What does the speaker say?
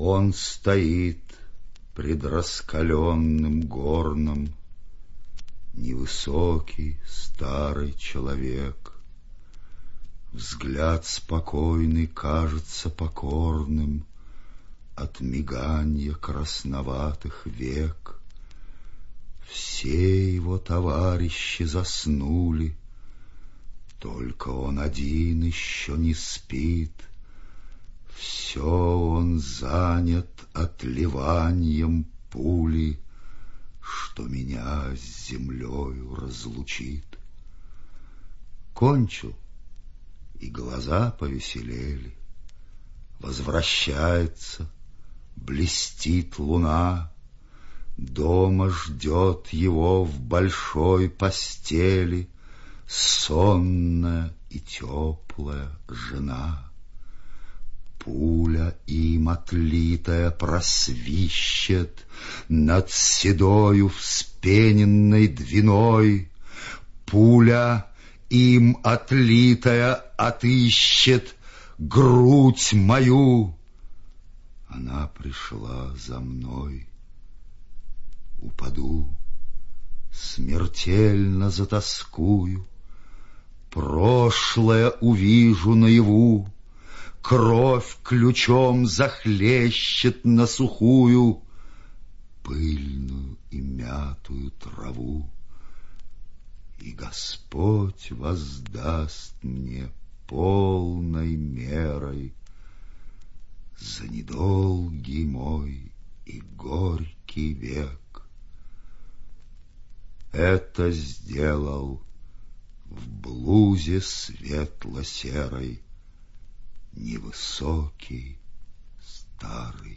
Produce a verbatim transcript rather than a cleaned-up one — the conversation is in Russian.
Он стоит пред раскаленным горном, невысокий старый человек. Взгляд спокойный кажется покорным от миганья красноватых век. Все его товарищи заснули, только он один еще не спит. Все он занят отливанием пули, что меня с землею разлучит. Кончил, и глаза повеселели. Возвращается, блестит луна. Дома ждет его в большой постели сонная и теплая жена. Пуля им отлитая просвищет над седою вспененной двиной. Пуля им отлитая отыщет грудь мою. Она пришла за мной. Упаду, смертельно затоскую, прошлое увижу наяву. Кровь ключом захлещет на сухую, пыльную и мятую траву. И Господь воздаст мне полной мерой за недолгий мой и горький век. Это сделал в блузе светло-серой невысокий старый